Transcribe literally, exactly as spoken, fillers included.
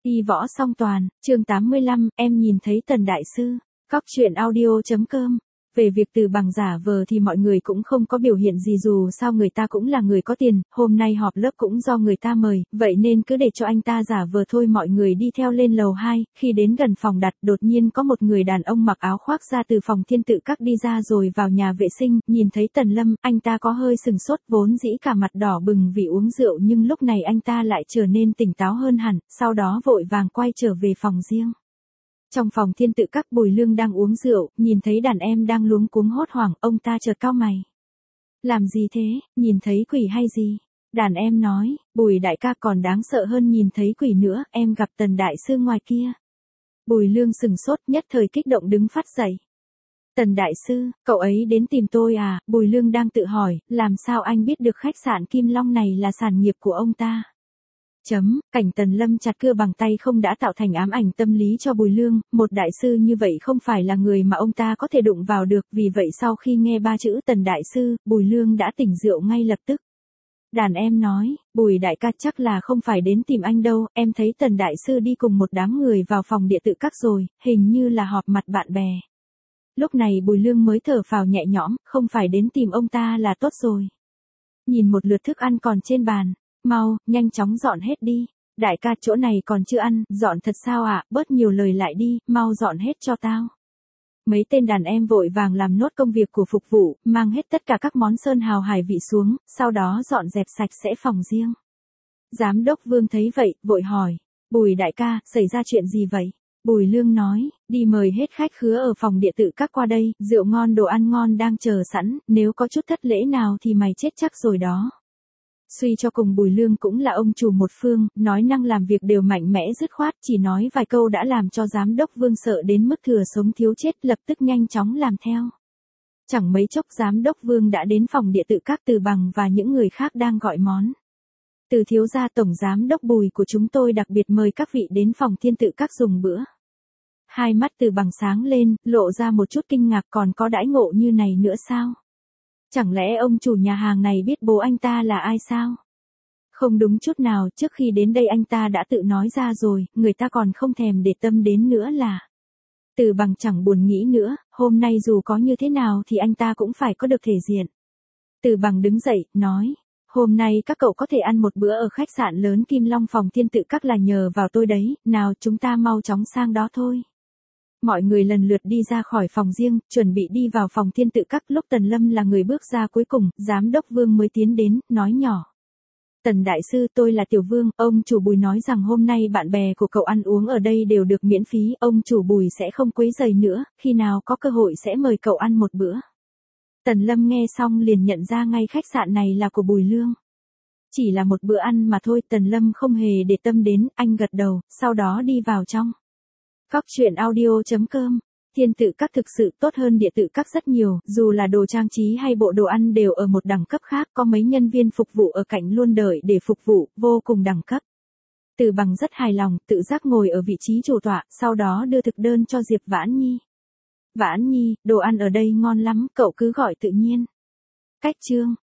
Y võ song toàn, chương tám mươi lăm, em nhìn thấy Tần Đại Sư. Cóc truyện audio chấm com. Về việc Từ Bằng giả vờ thì mọi người cũng không có biểu hiện gì, dù sao người ta cũng là người có tiền, hôm nay họp lớp cũng do người ta mời, vậy nên cứ để cho anh ta giả vờ thôi. Mọi người đi theo lên lầu hai, khi đến gần phòng đặt, đột nhiên có một người đàn ông mặc áo khoác ra từ phòng Thiên Tự Các đi ra rồi vào nhà vệ sinh, nhìn thấy Tần Lâm, anh ta có hơi sừng sốt, vốn dĩ cả mặt đỏ bừng vì uống rượu nhưng lúc này anh ta lại trở nên tỉnh táo hơn hẳn, sau đó vội vàng quay trở về phòng riêng. Trong phòng Thiên Tự Các, Bùi Lương đang uống rượu, nhìn thấy đàn em đang luống cuống hốt hoảng, ông ta chợt cau mày. Làm gì thế, nhìn thấy quỷ hay gì? Đàn em nói, Bùi đại ca còn đáng sợ hơn nhìn thấy quỷ nữa, em gặp Tần Đại Sư ngoài kia. Bùi Lương sừng sốt, nhất thời kích động đứng phát dậy. Tần Đại Sư, cậu ấy đến tìm tôi à? Bùi Lương đang tự hỏi, làm sao anh biết được khách sạn Kim Long này là sản nghiệp của ông ta? Chấm, cảnh Tần Lâm chặt cưa bằng tay không đã tạo thành ám ảnh tâm lý cho Bùi Lương, một đại sư như vậy không phải là người mà ông ta có thể đụng vào được, vì vậy sau khi nghe ba chữ Tần Đại Sư, Bùi Lương đã tỉnh rượu ngay lập tức. Đàn em nói, Bùi đại ca chắc là không phải đến tìm anh đâu, em thấy Tần Đại Sư đi cùng một đám người vào phòng Địa Tự Các rồi, hình như là họp mặt bạn bè. Lúc này Bùi Lương mới thở phào nhẹ nhõm, không phải đến tìm ông ta là tốt rồi. Nhìn một lượt thức ăn còn trên bàn. Mau, nhanh chóng dọn hết đi. Đại ca, chỗ này còn chưa ăn, dọn thật sao ạ, à? Bớt nhiều lời lại đi, mau dọn hết cho tao. Mấy tên đàn em vội vàng làm nốt công việc của phục vụ, mang hết tất cả các món sơn hào hải vị xuống, sau đó dọn dẹp sạch sẽ phòng riêng. Giám đốc Vương thấy vậy, vội hỏi, Bùi đại ca, xảy ra chuyện gì vậy? Bùi Lương nói, đi mời hết khách khứa ở phòng Địa Tự Các qua đây, rượu ngon đồ ăn ngon đang chờ sẵn, nếu có chút thất lễ nào thì mày chết chắc rồi đó. Suy cho cùng Bùi Lương cũng là ông chủ một phương, nói năng làm việc đều mạnh mẽ dứt khoát, chỉ nói vài câu đã làm cho giám đốc Vương sợ đến mức thừa sống thiếu chết, lập tức nhanh chóng làm theo. Chẳng mấy chốc giám đốc Vương đã đến phòng Địa Tự Các, Từ Bằng và những người khác đang gọi món. Từ thiếu gia tổng giám đốc Bùi của chúng tôi đặc biệt mời các vị đến phòng Thiên Tự Các dùng bữa. Hai mắt Từ Bằng sáng lên, lộ ra một chút kinh ngạc, còn có đãi ngộ như này nữa sao? Chẳng lẽ ông chủ nhà hàng này biết bố anh ta là ai sao? Không đúng chút nào, trước khi đến đây anh ta đã tự nói ra rồi, người ta còn không thèm để tâm đến nữa là. Từ Bằng chẳng buồn nghĩ nữa, hôm nay dù có như thế nào thì anh ta cũng phải có được thể diện. Từ Bằng đứng dậy, nói, hôm nay các cậu có thể ăn một bữa ở khách sạn lớn Kim Long phòng Thiên Tự Các là nhờ vào tôi đấy, nào chúng ta mau chóng sang đó thôi. Mọi người lần lượt đi ra khỏi phòng riêng, chuẩn bị đi vào phòng Thiên Tự Các, lúc Tần Lâm là người bước ra cuối cùng, giám đốc Vương mới tiến đến, nói nhỏ. Tần Đại Sư, tôi là Tiểu Vương, ông chủ Bùi nói rằng hôm nay bạn bè của cậu ăn uống ở đây đều được miễn phí, ông chủ Bùi sẽ không quấy rầy nữa, khi nào có cơ hội sẽ mời cậu ăn một bữa. Tần Lâm nghe xong liền nhận ra ngay khách sạn này là của Bùi Lương. Chỉ là một bữa ăn mà thôi, Tần Lâm không hề để tâm đến, anh gật đầu, sau đó đi vào trong. Cóc truyện audio chấm com. Thiên Tự Các thực sự tốt hơn Địa Tự Các rất nhiều, dù là đồ trang trí hay bộ đồ ăn đều ở một đẳng cấp khác, có mấy nhân viên phục vụ ở cạnh luôn đợi để phục vụ, vô cùng đẳng cấp. Từ Bằng rất hài lòng, tự giác ngồi ở vị trí chủ tọa, sau đó đưa thực đơn cho Diệp Vãn Nhi. Vãn Nhi, đồ ăn ở đây ngon lắm, cậu cứ gọi tự nhiên. Cách chương.